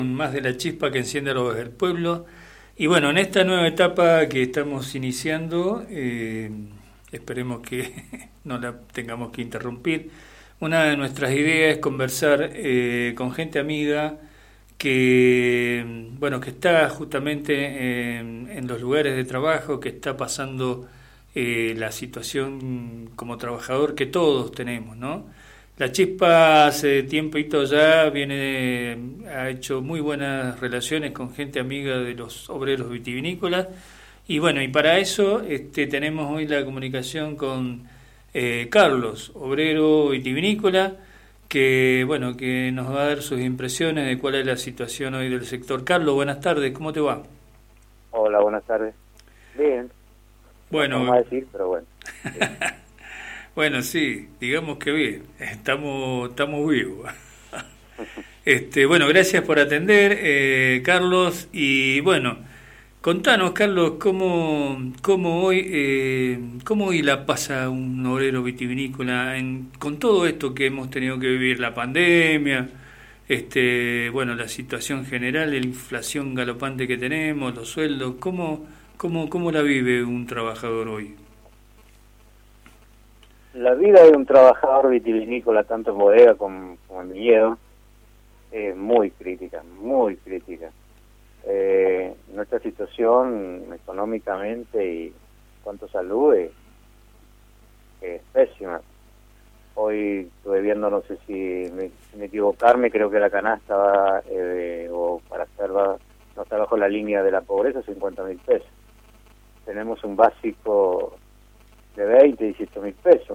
Más de la chispa que enciende a los del pueblo. Y bueno, en esta nueva etapa que estamos iniciando, esperemos que no la tengamos que interrumpir. Una de nuestras ideas es conversar con gente amiga que, bueno, que está justamente en los lugares de trabajo, que está pasando la situación como trabajador que todos tenemos, ¿no? La Chispa hace tiempito ya ha hecho muy buenas relaciones con gente amiga de los obreros vitivinícolas y bueno, y para eso tenemos hoy la comunicación con Carlos, obrero vitivinícola, que bueno, que nos va a dar sus impresiones de cuál es la situación hoy del sector. Carlos, buenas tardes, ¿cómo te va? Hola, buenas tardes. Bien. Bueno, no vamos a decir, pero bueno. Bueno, sí, digamos que bien, estamos vivos. Bueno, gracias por atender, Carlos, y bueno, contanos, Carlos, cómo hoy la pasa un obrero vitivinícola con todo esto que hemos tenido que vivir, la pandemia, bueno, la situación general, la inflación galopante que tenemos, los sueldos, ¿cómo la vive un trabajador hoy? La vida de un trabajador vitivinícola, tanto en bodega como en viñedo, es muy crítica, muy crítica. Nuestra situación económicamente y en cuanto a salud es pésima. Hoy estuve viendo, no sé si me equivocarme, creo que la canasta va, o para hacer no está bajo la línea de la pobreza, 50.000 pesos. Tenemos un básico de 18.000 pesos.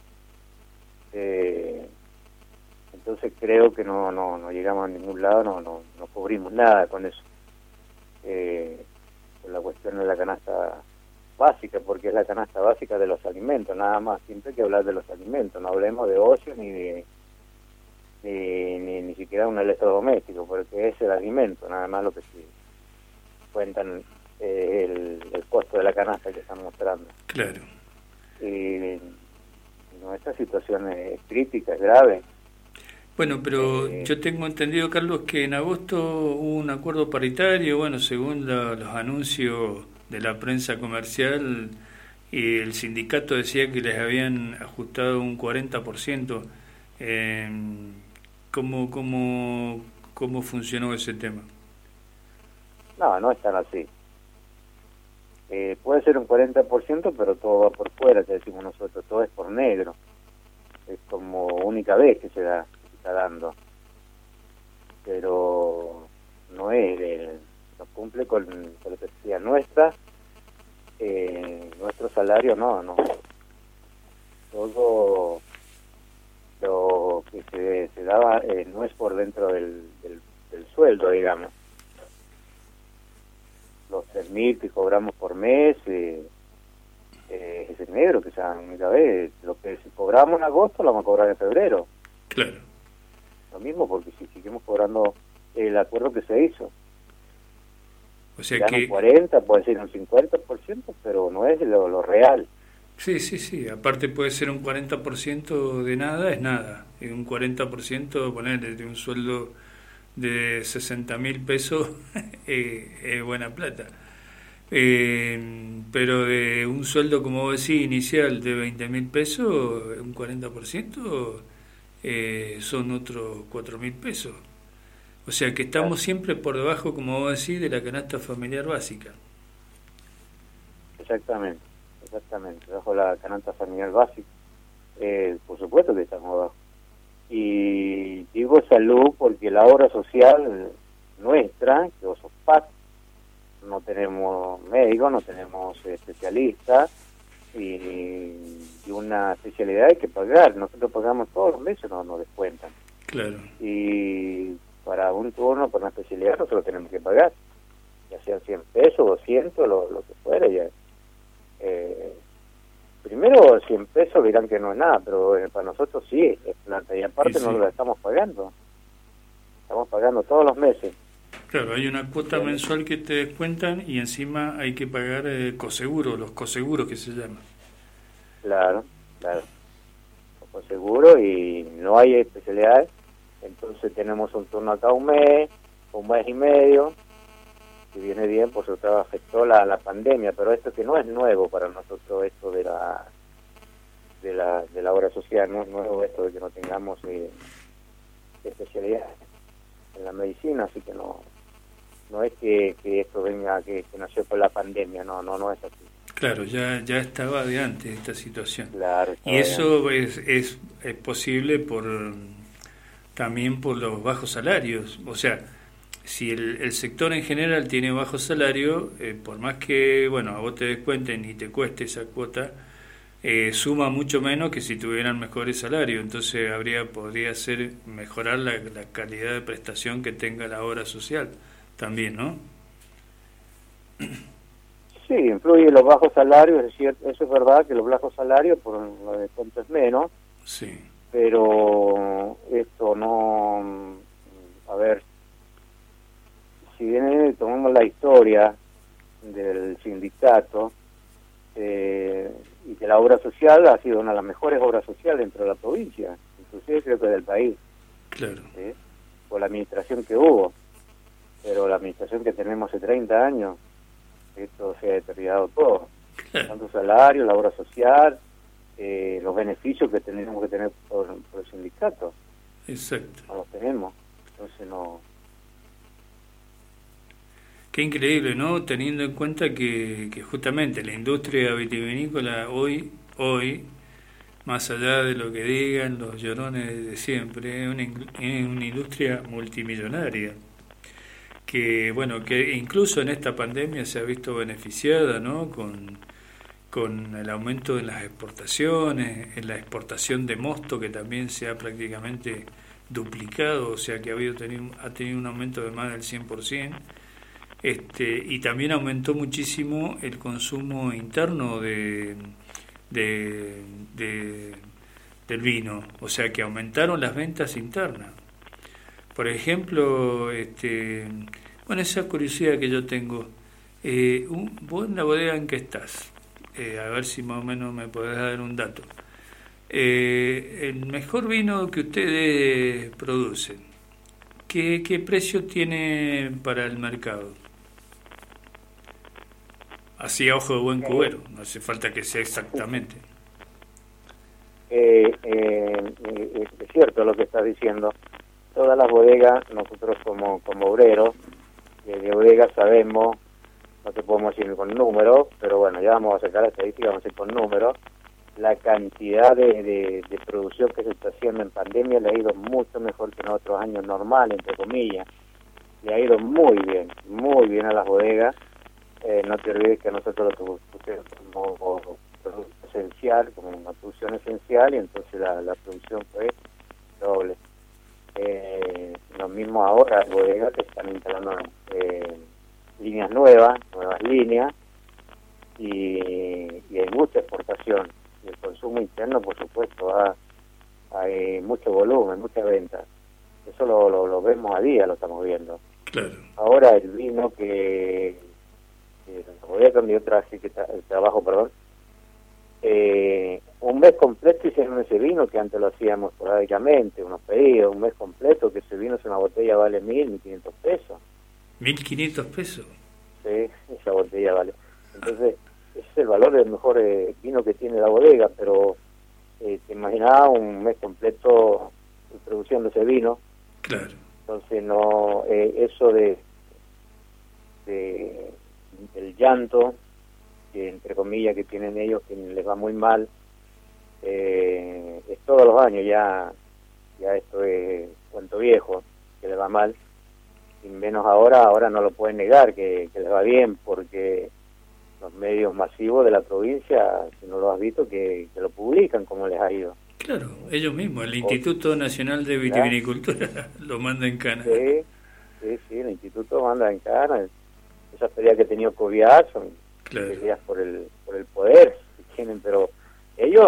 Entonces creo que no llegamos a ningún lado, no cubrimos nada con eso. Con la cuestión de la canasta básica, porque es la canasta básica de los alimentos, nada más. Siempre hay que hablar de los alimentos, no hablemos de ocio ni siquiera un electrodoméstico, porque es el alimento, nada más lo que sí cuentan el costo de la canasta que están mostrando. Claro. Esta situación es crítica, es grave. Bueno, pero yo tengo entendido, Carlos, que en agosto hubo un acuerdo paritario, bueno, según los anuncios de la prensa comercial, y el sindicato decía que les habían ajustado un 40%. ¿Cómo funcionó ese tema? No es tan así. Puede ser un 40%, pero todo va por fuera, que decimos nosotros, todo es por negro. Es como única vez que se está dando. Pero no no cumple con lo que decía nuestro salario, no. Todo lo que se daba no es por dentro del sueldo, digamos. Los 3.000 que cobramos por mes es el negro, que sea única vez. Lo que si cobramos en agosto lo vamos a cobrar en febrero. Claro. Lo mismo, porque si seguimos cobrando el acuerdo que se hizo. O sea que un 40, puede ser un 50%, pero no es lo real. Sí. Aparte puede ser un 40% de nada, es nada. Y un 40%, ponerle de un sueldo de 60.000 pesos es buena plata. Pero de un sueldo, como vos decís, inicial de 20.000 pesos, un 40% son otros 4.000 pesos. O sea que estamos siempre por debajo, como vos decís, de la canasta familiar básica. Exactamente, bajo la canasta familiar básica. Por supuesto que estamos abajo. Y digo salud porque la obra social nuestra, que vos sos PAC, no tenemos médicos, no tenemos especialistas, y una especialidad hay que pagar. Nosotros pagamos todos los meses, nos descuentan. Claro. Y para un turno, para una especialidad, nosotros tenemos que pagar, ya sean 100 pesos, 200, lo que fuera. Ya. Primero, 100 pesos dirán que no es nada, pero para nosotros sí es plata, y aparte no lo estamos pagando. Estamos pagando todos los meses. Claro, hay una cuota mensual que te descuentan y encima hay que pagar coseguros, los coseguros que se llaman. Claro. Los coseguros, y no hay especialidades, entonces tenemos un turno acá un mes, un mes y medio, que viene bien, por sobre todo afectó la pandemia, pero esto que no es nuevo para nosotros, esto de la obra social, no es nuevo esto de que no tengamos especialidad en la medicina, así que no es que esto venga, que nació por la pandemia, no es así. Claro, ya estaba de antes esta situación. Claro, y eso es posible también por los bajos salarios. O sea, si el sector en general tiene bajo salario, por más que, bueno, a vos te descuenten y te cueste esa cuota, suma mucho menos que si tuvieran mejores salarios. Entonces podría ser mejorar la calidad de prestación que tenga la obra social también, ¿no? Sí, influye los bajos salarios, es cierto, eso es verdad, que los bajos salarios por lo de cuánto es menos, sí, pero esto no, a ver, si bien tomamos la historia del sindicato, y que la obra social ha sido una de las mejores obras sociales dentro de la provincia, inclusive creo que del país, claro, ¿sí? Por la administración que hubo, pero la administración que tenemos hace 30 años, esto se ha deteriorado todo, tanto salario, la obra social, los beneficios que tenemos que tener por el sindicato. Exacto. No los tenemos, entonces no. Qué increíble, ¿no? Teniendo en cuenta que justamente la industria vitivinícola hoy, más allá de lo que digan los llorones de siempre, es una industria multimillonaria, que bueno, que incluso en esta pandemia se ha visto beneficiada, ¿no? Con el aumento en las exportaciones, en la exportación de mosto, que también se ha prácticamente duplicado, o sea que ha tenido un aumento de más del 100%, y también aumentó muchísimo el consumo interno del vino, o sea que aumentaron las ventas internas. Por ejemplo, bueno, esa curiosidad que yo tengo, vos en la bodega en que estás, a ver si más o menos me podés dar un dato. El mejor vino que ustedes producen, ¿qué precio tiene para el mercado? Así a ojo de buen cubero, no hace falta que sea exactamente. Es cierto lo que estás diciendo. Todas las bodegas, nosotros como obreros de bodega sabemos, no te podemos decir con números, pero bueno, ya vamos a sacar la estadística, vamos a ir con números, la cantidad de producción que se está haciendo en pandemia le ha ido mucho mejor que en otros años normales, entre comillas. Le ha ido muy bien a las bodegas. No te olvides que nosotros lo pusimos como producto esencial, como una producción esencial, y entonces la producción fue doble. Lo mismo ahora, las bodegas que están instalando líneas nuevas líneas, y hay mucha exportación. Y el consumo interno, por supuesto, hay mucho volumen, mucha venta. Eso lo vemos a día, lo estamos viendo. Claro. Ahora el vino que la bodega donde yo trabajo, un mes completo hicieron ese vino que antes lo hacíamos esporádicamente, unos pedidos, un mes completo, que ese vino es una botella vale 1.500 pesos. ¿1.500 pesos? Sí, esa botella vale. Entonces, ese es el valor del mejor vino que tiene la bodega, pero te imaginabas un mes completo produciendo ese vino. Claro. Entonces, no, eso del llanto, que entre comillas que tienen ellos, que les va muy mal, es todos los años, ya esto es cuento viejo, que les va mal, y menos ahora no lo pueden negar que les va bien, porque los medios masivos de la provincia, si no lo has visto, que lo publican como les ha ido. Claro, ellos mismos, el Instituto Nacional de Vitivinicultura lo manda en cana. Sí, el instituto manda en cana. Esas peleas que ha tenido Coviar son peleas por el poder que tienen, pero ellos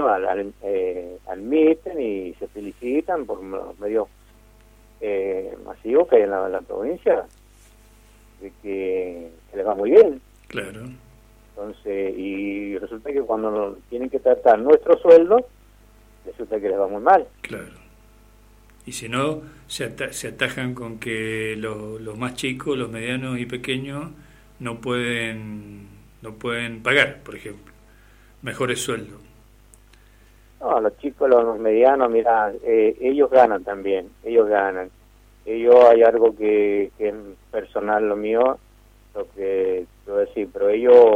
admiten y se felicitan por los medios masivos que hay en la provincia, de que les va muy bien. Claro. Entonces, y resulta que cuando tienen que tratar nuestros sueldos, resulta que les va muy mal. Claro. Y si no, se atajan con que los más chicos, los medianos y pequeños no pueden pagar, por ejemplo, mejores sueldos. No, los chicos, los medianos, mira, ellos ganan también, ellos ganan. Hay algo que es personal lo mío, lo que quiero decir, pero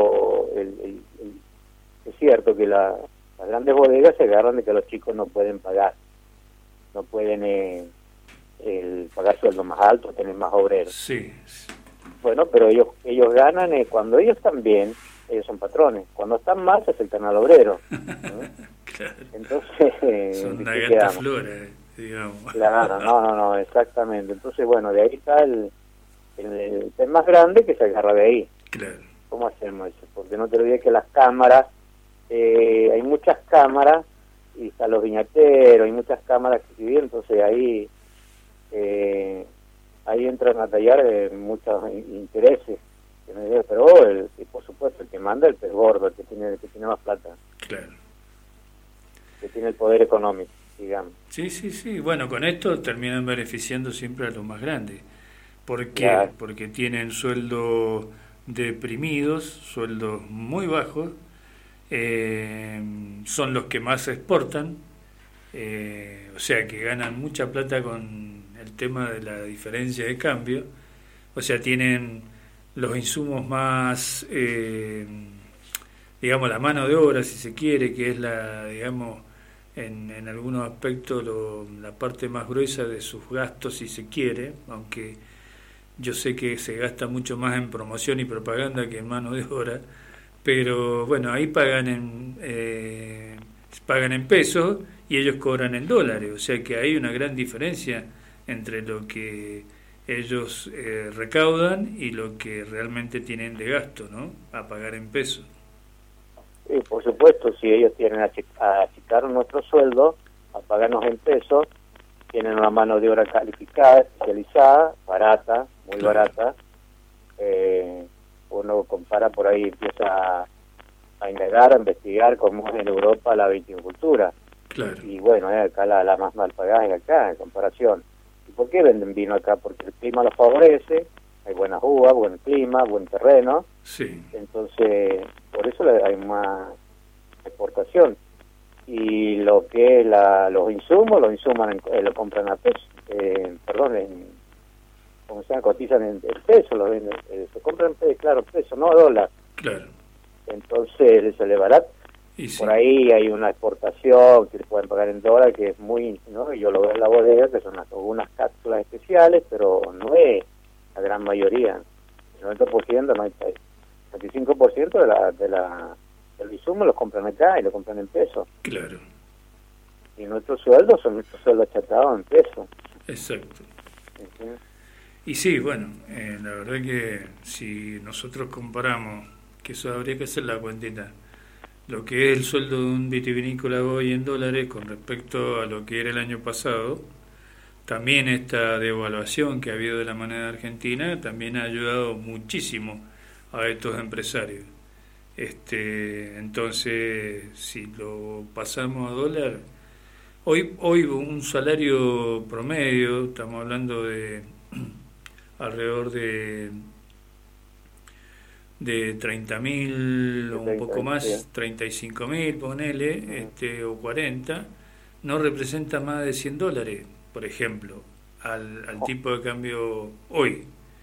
es cierto que las grandes bodegas se agarran de que los chicos no pueden pagar, no pueden pagar sueldos más altos, tener más obreros. Sí. Bueno, pero ellos ganan cuando ellos están bien, ellos son patrones. Cuando están mal, se aceptan al obrero. Claro. Entonces, son una gata flora, digamos. Claro, no, exactamente. Entonces, bueno, de ahí está el más grande que se agarra de ahí. Claro. ¿Cómo hacemos eso? Porque no te olvides que las cámaras, hay muchas cámaras, y están los viñateros, hay muchas cámaras que viven, entonces ahí entran a tallar muchos intereses. Pero por supuesto, el que manda el pez gordo, el que tiene más plata. Claro. Que tiene el poder económico, digamos. Sí. Bueno, con esto terminan beneficiando siempre a los más grandes. ¿Por qué? Claro. Porque tienen sueldos deprimidos, sueldos muy bajos, son los que más exportan, o sea que ganan mucha plata con el tema de la diferencia de cambio, o sea, tienen los insumos más, digamos, la mano de obra, si se quiere, que es digamos, en algunos aspectos la parte más gruesa de sus gastos, si se quiere, aunque yo sé que se gasta mucho más en promoción y propaganda que en mano de obra, pero bueno, ahí pagan en pesos y ellos cobran en dólares, o sea que hay una gran diferencia entre lo que ellos recaudan y lo que realmente tienen de gasto, ¿no? A pagar en pesos. Sí, por supuesto, si ellos tienen a achicar nuestro sueldo, a pagarnos en pesos, tienen una mano de obra calificada, especializada, barata, muy barata. Uno compara por ahí, empieza a indagar, a investigar cómo es en Europa la viticultura. Claro. Y bueno, acá la más mal pagada es acá, en comparación. ¿Y por qué venden vino acá? Porque el clima lo favorece, hay buenas uvas, buen clima, buen terreno. Sí. Entonces, por eso hay más exportación. Y lo que es los insumos lo compran a peso, como se llama, cotizan en peso, lo venden, se compran peso, no dólar. Claro. Entonces se le barata. Y sí. Por ahí hay una exportación que le pueden pagar en dólar, que es muy, ¿no? Yo lo veo en la bodega, que son algunas cápsulas especiales, pero no es la gran mayoría. El 90%, el 95% del insumo los compran acá y lo compran en pesos. Claro. Y nuestros sueldos son nuestros sueldos achatados en pesos. Exacto. ¿Sí? Y sí, bueno, la verdad que si nosotros comparamos, que eso habría que hacer la cuentita, lo que es el sueldo de un vitivinícola hoy en dólares con respecto a lo que era el año pasado, también esta devaluación que ha habido de la moneda argentina también ha ayudado muchísimo a estos empresarios. Entonces, si lo pasamos a dólar, hoy un salario promedio, estamos hablando de alrededor de 30.000 o un poco más, 35.000, ponele, o 40, no representa más de $100, por ejemplo, al tipo de cambio hoy.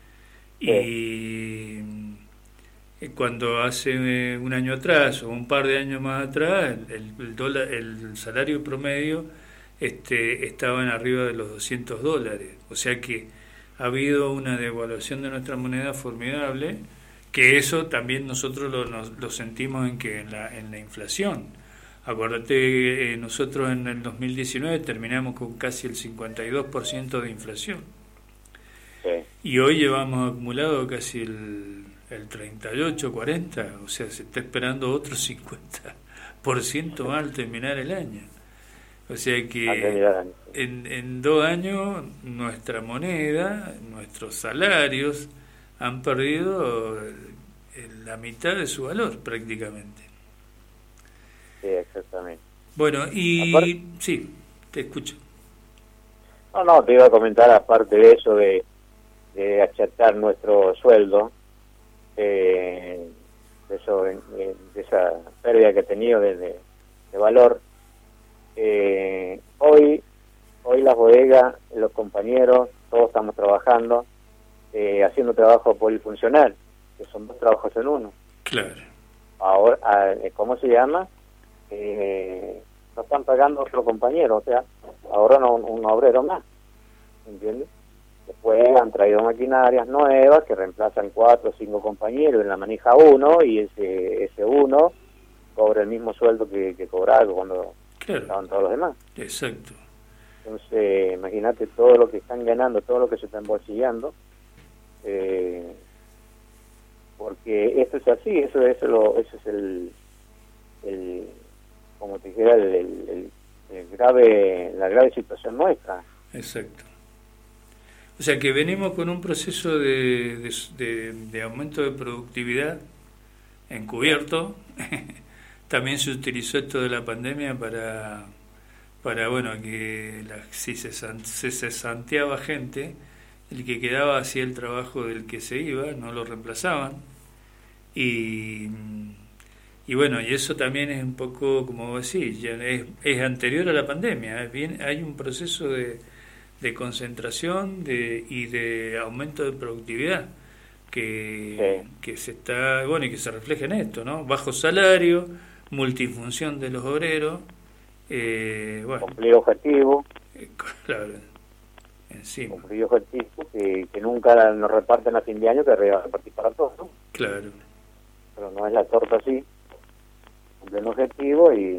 Y cuando hace un año atrás o un par de años más atrás, el salario promedio estaban arriba de los $200. O sea que ha habido una devaluación de nuestra moneda formidable, que eso también nosotros lo sentimos en la inflación. Acuérdate, nosotros en el 2019 terminamos con casi el 52% de inflación. Sí. Y hoy llevamos acumulado casi el 38, 40, o sea, se está esperando otro 50% más al terminar el año. O sea que en 2 años nuestra moneda, nuestros salarios han perdido la mitad de su valor prácticamente. Sí, exactamente. Bueno, y sí, te escucho. No, te iba a comentar, aparte de eso, de achatar nuestro sueldo, de esa pérdida que he tenido de valor. Hoy las bodegas, los compañeros, todos estamos trabajando, haciendo trabajo polifuncional, que son 2 trabajos en uno. Claro. Ahora, ¿cómo se llama? No están pagando otro compañero, o sea, ahora no un obrero más, ¿entiendes? Después han traído maquinarias nuevas que reemplazan 4 o 5 compañeros, en la manija uno, y ese uno cobra el mismo sueldo que cobraba cuando estaban todos los demás. Exacto. Entonces, imagínate todo lo que están ganando, todo lo que se están bolsillando, porque esto es así, eso es el como te dijera, la grave situación nuestra. Exacto. O sea que venimos con un proceso de aumento de productividad encubierto. También se utilizó esto de la pandemia para bueno, que si se cesanteaba gente, el que quedaba hacía el trabajo del que se iba, no lo reemplazaban. Y bueno, y eso también es un poco, como vos decís, ya es anterior a la pandemia. Hay un proceso de concentración y de aumento de productividad que se está, bueno, y que se refleja en esto, ¿no? Bajo salario, multifunción de los obreros, bueno, cumplir objetivo, claro, encima. Cumplir objetivo que nunca nos reparten a fin de año, que repartir para todos, ¿no? Claro. Pero no es la torta así, cumplir un objetivo y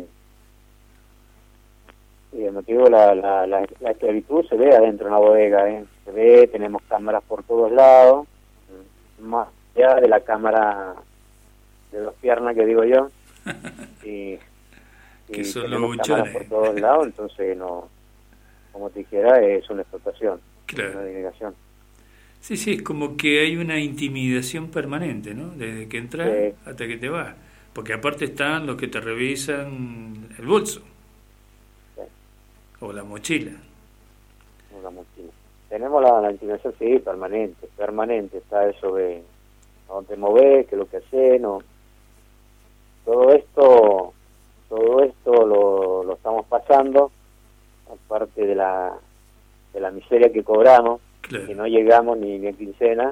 el motivo, la esclavitud se ve adentro de una bodega, se ve, tenemos cámaras por todos lados, más allá de la cámara de 2 piernas que digo yo, y que son tenemos los cámaras por todos lados, entonces no, como te dijera, es una explotación, claro. Una denegación. Sí, es como que hay una intimidación permanente, ¿no? Desde que entras hasta que te vas, porque aparte están los que te revisan el bolso. O la mochila. O la mochila. Tenemos la intimidación, sí, permanente, está eso de a dónde te movés, qué es lo que hacés, no. Todo esto lo estamos pasando, aparte de la miseria que cobramos, claro. Que no llegamos ni a quincena,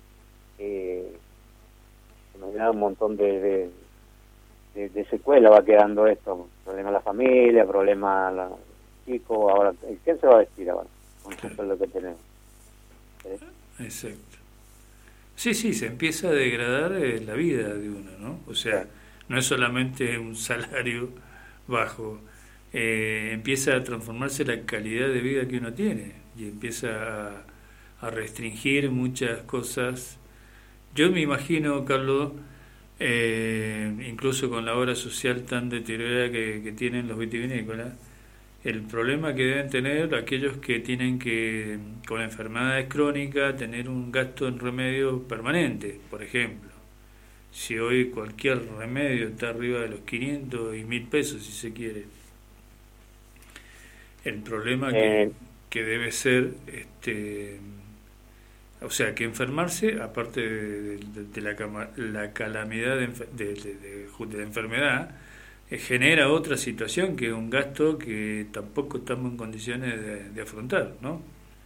nos da un montón de secuela, va quedando esto, problema a la familia, problema a la chico, ahora, ¿quién se va a vestir ahora? Con eso es lo que tenemos. Exacto. Sí, se empieza a degradar la vida de uno, ¿no? O sea, no es solamente un salario bajo, empieza a transformarse la calidad de vida que uno tiene y empieza a restringir muchas cosas. Yo me imagino, Carlos, incluso con la obra social tan deteriorada que tienen los vitivinícolas, el problema que deben tener aquellos que tienen que, con enfermedades crónicas, tener un gasto en remedio permanente. Por ejemplo, si hoy cualquier remedio está arriba de los 500 y 1.000 pesos, si se quiere, el problema que debe ser, o sea, que enfermarse, aparte de la calamidad de la enfermedad, genera otra situación que es un gasto que tampoco estamos en condiciones de afrontar, ¿no?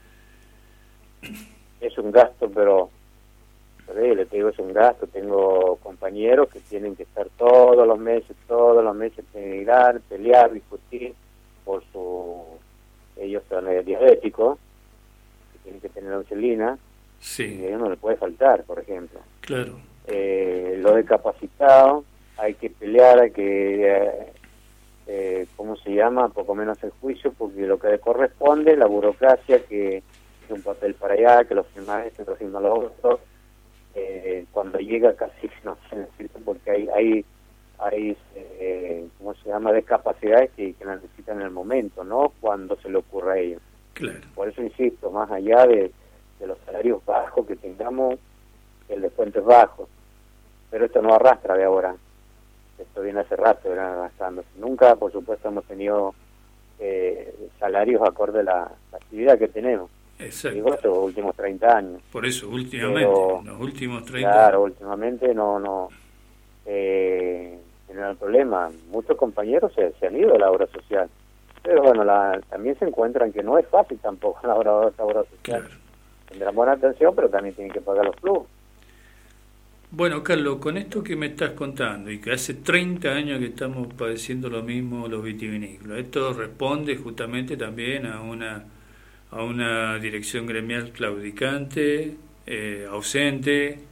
Es un gasto, pero le digo, es un gasto. Tengo compañeros que tienen que estar todos los meses emigrar, pelear, discutir por ellos son diabéticos, que tienen que tener insulina, y a ellos no le puede faltar, por ejemplo. Claro. Los discapacitados, hay que pelear, hay que, ¿cómo se llama? Poco menos el juicio, porque lo que le corresponde, la burocracia, que un papel para allá, que los firmas este, los firma los otros, cuando llega casi no se necesita, porque hay ¿cómo se llama? Discapacidades que la necesitan en el momento, no cuando se le ocurra a ellos. Claro. Por eso insisto, más allá de los salarios bajos que tengamos, el descuento es bajo, pero esto no arrastra de ahora. Esto viene hace rato, viene arrastrándose. Nunca, por supuesto, hemos tenido salarios acorde a la actividad que tenemos. Exacto. Digo, estos últimos 30 años. Por eso, últimamente, los últimos 30 claro, años. últimamente no tienen el problema. Muchos compañeros se han ido a la obra social. Pero bueno, también se encuentran que no es fácil tampoco la obra social. Claro. Tendrán buena atención, pero también tienen que pagar los clubes. Bueno, Carlos, con esto que me estás contando y que hace 30 años que estamos padeciendo lo mismo los vitivinícolas, esto responde justamente también a una dirección gremial claudicante, ausente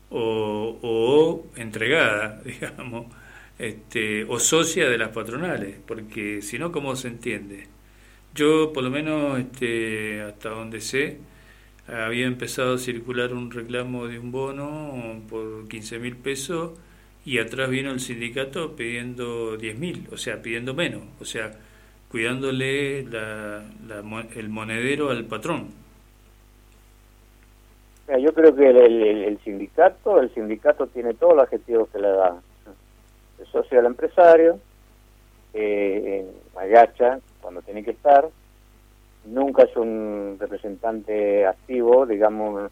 o entregada, digamos, o socia de las patronales, porque si no, ¿cómo se entiende? Yo, por lo menos, hasta donde sé, había empezado a circular un reclamo de un bono por 15.000 pesos y atrás vino el sindicato pidiendo 10.000, o sea, pidiendo menos, o sea, cuidándole el monedero al patrón. Yo creo que el sindicato tiene todos los objetivos que le da. El socio del empresario, agacha cuando tiene que estar, nunca es un representante activo, digamos,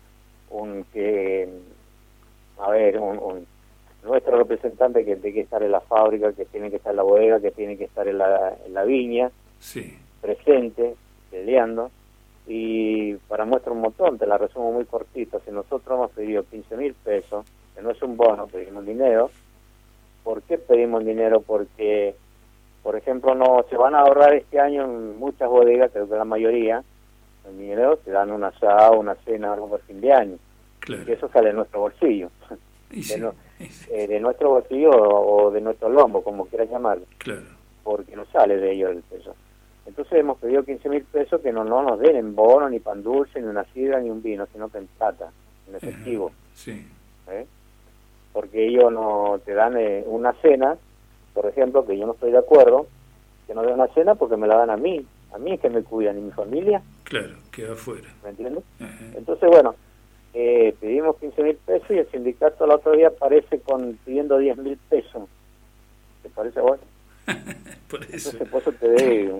nuestro representante que tiene que estar en la fábrica, que tiene que estar en la bodega, que tiene que estar en la viña, sí, presente, peleando. Y para muestra un montón, te la resumo muy cortito, si nosotros hemos pedido 15.000 pesos, que no es un bono, pedimos dinero. ¿Por qué pedimos dinero? Porque, por ejemplo, no se van a ahorrar este año en muchas bodegas, creo que la mayoría, el dinero te dan un asado, una cena, algo por fin de año. claro. Y eso sale de nuestro bolsillo. Sí, de nuestro bolsillo o de nuestro lombo, como quieras llamarlo. claro. Porque no sale de ellos el peso. Entonces hemos pedido 15.000 pesos que no nos den en bono, ni pan dulce, ni una sidra, ni un vino, sino que en plata, en efectivo. Sí. Porque ellos no te dan una cena, por ejemplo, que yo no estoy de acuerdo, que no den una cena porque me la dan a mí es que me cuidan y mi familia. Claro, queda afuera. ¿Me entiendes? Ajá. Entonces, bueno, pedimos 15.000 pesos y el sindicato el otro día aparece pidiendo 10.000 pesos. ¿Te parece bueno? Por eso. Entonces, por eso te dé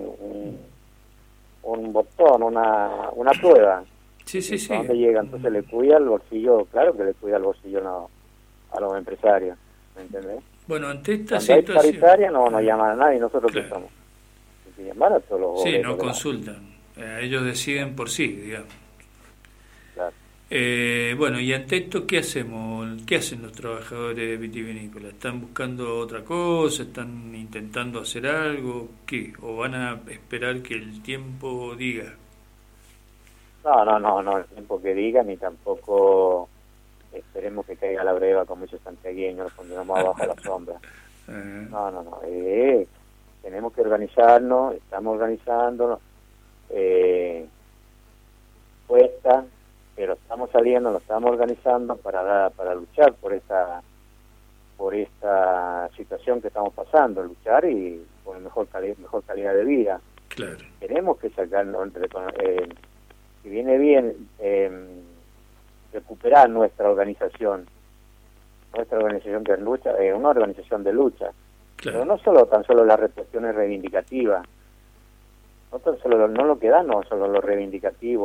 un botón, una prueba. Sí. ¿A dónde llega? Entonces le cuida el bolsillo, claro que le cuida el bolsillo a los empresarios, ¿me entendés? Bueno, ante esta Cuando hay situación... paritaria no llaman a nadie, nosotros claro. ¿qué somos? Hay que llamar a todos los Sí, no obreros, consultan. Ellos deciden por sí, digamos. Claro. Bueno, y ante esto, ¿qué hacemos? ¿Qué hacen los trabajadores vitivinícolas? ¿Están buscando otra cosa? ¿Están intentando hacer algo? ¿Qué? ¿O van a esperar que el tiempo diga? No, el tiempo que diga, ni tampoco esperemos que caiga la breva como esos santiagueños, nos pondremos abajo a la sombra. No, tenemos que organizarnos, estamos organizándonos, cuesta, pero estamos saliendo, nos estamos organizando para luchar por esta situación que estamos pasando, luchar y por mejor calidad de vida. Claro. Tenemos que sacarnos, si viene bien, recuperar nuestra organización que es lucha, una organización de lucha, Claro. pero no tan solo las cuestiones reivindicativas, no lo que da, no solo lo reivindicativo,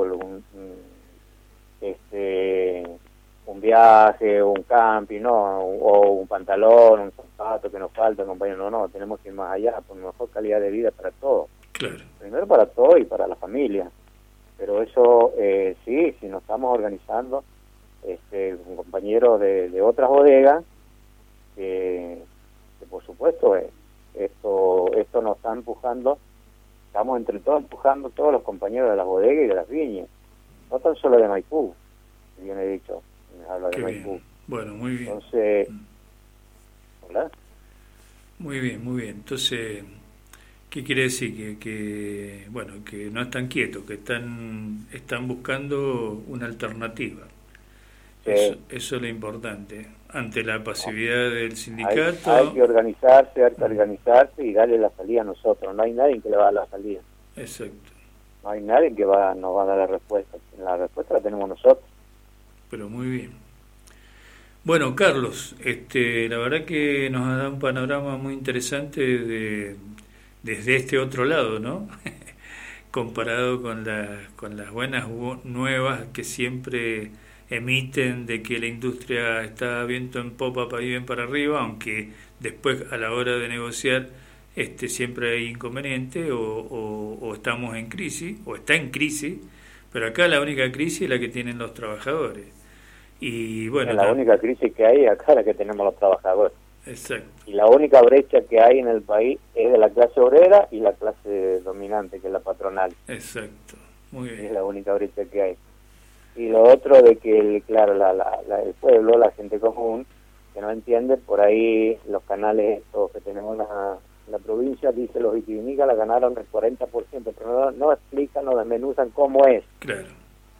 un viaje, un camping, no, o un pantalón, un zapato que nos falta, compañero, no, tenemos que ir más allá, por mejor calidad de vida para todos. Claro. Primero para todos y para la familia. Pero eso, sí, si nos estamos organizando, con compañeros de otras bodegas, que por supuesto esto nos está empujando, estamos entre todos empujando todos los compañeros de las bodegas y de las viñas, no tan solo de Maipú, bien he dicho, me habla de Maipú. Bien. Bueno, muy bien. Entonces, ¿hola? Muy bien. Entonces, ¿qué quiere decir? Que no están quietos, que están buscando una alternativa. Sí. Eso es lo importante. Ante la pasividad del sindicato... Hay que organizarse y darle la salida a nosotros. No hay nadie que le va a dar la salida. Exacto. No hay nadie que nos va a dar la respuesta. La respuesta la tenemos nosotros. Pero muy bien. Bueno, Carlos, la verdad que nos ha dado un panorama muy interesante desde este otro lado, ¿no? Comparado con las buenas nuevas que siempre emiten de que la industria está viento en popa para ir bien para arriba, aunque después a la hora de negociar siempre hay inconveniente o estamos en crisis, o está en crisis, pero acá la única crisis es la que tienen los trabajadores. Y bueno, la única crisis que hay acá es la que tenemos los trabajadores. Exacto. Y la única brecha que hay en el país es de la clase obrera y la clase dominante, que es la patronal. Exacto, muy bien. Es la única brecha que hay. Y lo otro de que, claro, el pueblo, la gente común, que no entiende, por ahí los canales estos que tenemos en la provincia, dice los vitivinícolas ganaron el 40%, pero no explican, no desmenuzan cómo es. Claro.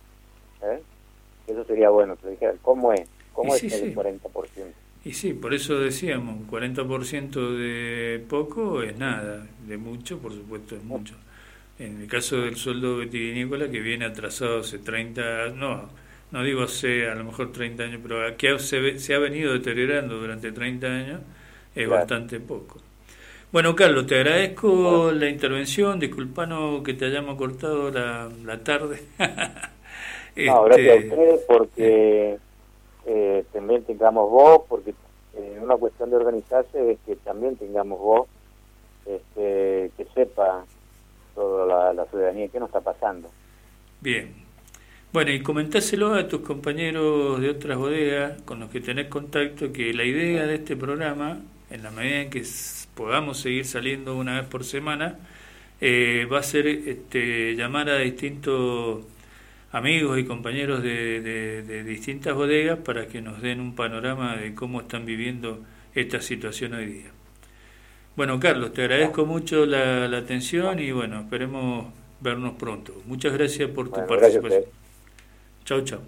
Eso sería bueno, que dijeran cómo es sí, el sí. 40%. Y sí, por eso decíamos, 40% de poco es nada, de mucho, por supuesto, es mucho. En el caso del sueldo vitivinícola, que viene atrasado hace 30, no digo hace a lo mejor 30 años, pero que se ha venido deteriorando durante 30 años, es bastante poco. Bueno, Carlos, te agradezco la intervención, disculpanos que te hayamos cortado la tarde. No, gracias a ustedes, porque también tengamos voz, porque una cuestión de organizarse es que también tengamos voz, que sepa toda la ciudadanía qué nos está pasando. Bien. Bueno, y comentáselo a tus compañeros de otras bodegas con los que tenés contacto, que la idea de este programa, en la medida en que podamos seguir saliendo una vez por semana, va a ser llamar a distintos amigos y compañeros de distintas bodegas para que nos den un panorama de cómo están viviendo esta situación hoy día. Bueno, Carlos, te agradezco mucho la atención y bueno, esperemos vernos pronto. Muchas gracias por tu participación. Chau, chau.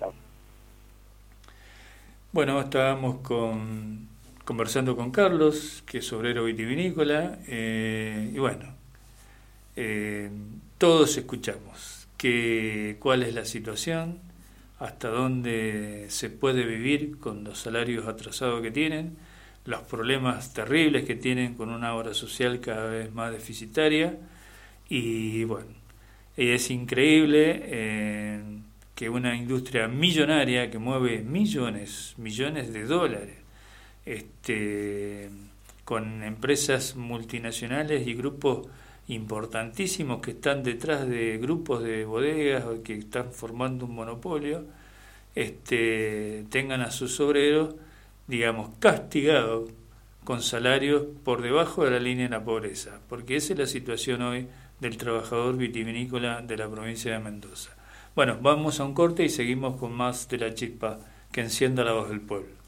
Bueno, estábamos conversando con Carlos, que es obrero vitivinícola, y bueno, todos escuchamos cuál es la situación, hasta dónde se puede vivir con los salarios atrasados que tienen, los problemas terribles que tienen con una obra social cada vez más deficitaria, y bueno, es increíble que una industria millonaria que mueve millones de dólares, con empresas multinacionales y grupos importantísimos que están detrás de grupos de bodegas o que están formando un monopolio, tengan a sus obreros, digamos, castigados con salarios por debajo de la línea de la pobreza, porque esa es la situación hoy del trabajador vitivinícola de la provincia de Mendoza. Bueno, vamos a un corte y seguimos con más de La Chispa que encienda la voz del pueblo.